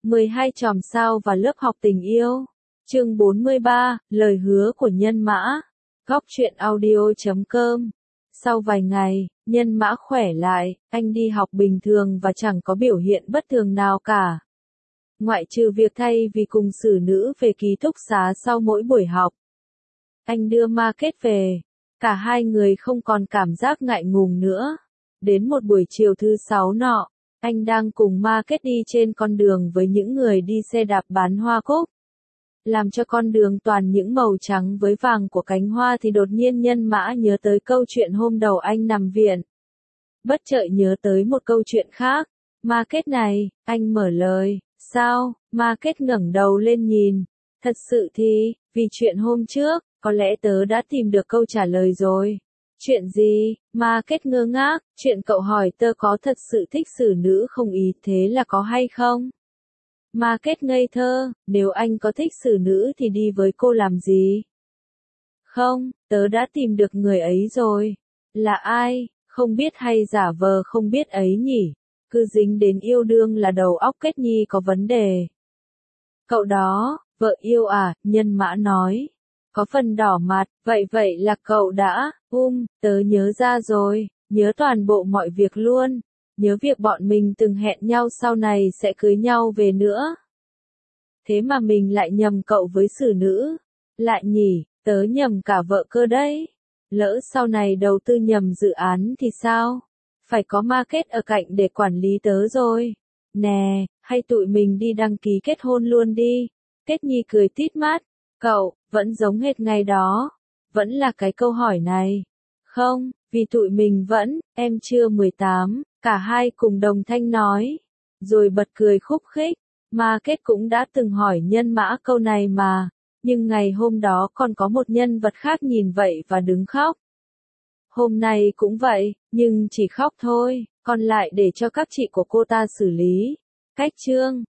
12 chòm sao và lớp học tình yêu. Chương 43, lời hứa của Nhân Mã. Góc truyện audio.com. Sau vài ngày, Nhân Mã khỏe lại, anh đi học bình thường và chẳng có biểu hiện bất thường nào cả. Ngoại trừ việc thay vì cùng xử nữ về ký túc xá sau mỗi buổi học. Anh đưa Ma Kết về. Cả hai người không còn cảm giác ngại ngùng nữa. Đến một buổi chiều thứ Sáu nọ, anh đang cùng Ma Kết đi trên con đường với những người đi xe đạp bán hoa cúc. Làm cho con đường toàn những màu trắng với vàng của cánh hoa thì đột nhiên Nhân Mã nhớ tới câu chuyện hôm đầu anh nằm viện. Bất chợt nhớ tới một câu chuyện khác. Ma Kết này, anh mở lời. Sao? Ma Kết ngẩng đầu lên nhìn. Thật sự thì, vì chuyện hôm trước, có lẽ tớ đã tìm được câu trả lời rồi. Chuyện gì? Ma Kết ngơ ngác, chuyện cậu hỏi tớ có thật sự thích xử nữ không ý thế là có hay không? Ma Kết ngây thơ, nếu anh có thích xử nữ thì đi với cô làm gì? Không, tớ đã tìm được người ấy rồi. Là ai? Không biết hay giả vờ không biết ấy nhỉ? Cứ dính đến yêu đương là đầu óc Kết Nhi có vấn đề. Cậu đó, vợ yêu à? Nhân Mã nói. Có phần đỏ mặt, vậy là cậu đã, tớ nhớ ra rồi, nhớ toàn bộ mọi việc luôn, nhớ việc bọn mình từng hẹn nhau sau này sẽ cưới nhau về nữa. Thế mà mình lại nhầm cậu với xử nữ, lại nhỉ, tớ nhầm cả vợ cơ đấy, lỡ sau này đầu tư nhầm dự án thì sao? Phải có Ma Kết ở cạnh để quản lý tớ rồi. Nè, hay tụi mình đi đăng ký kết hôn luôn đi. Kết Nhi cười tít mắt. Cậu, vẫn giống hệt ngày đó. Vẫn là cái câu hỏi này. Không, vì tụi mình vẫn, em chưa 18, cả hai cùng đồng thanh nói. Rồi bật cười khúc khích. Ma Kết cũng đã từng hỏi Nhân Mã câu này mà. Nhưng ngày hôm đó còn có một nhân vật khác nhìn vậy và đứng khóc. Hôm nay cũng vậy, nhưng chỉ khóc thôi, còn lại để cho các chị của cô ta xử lý. Cách chương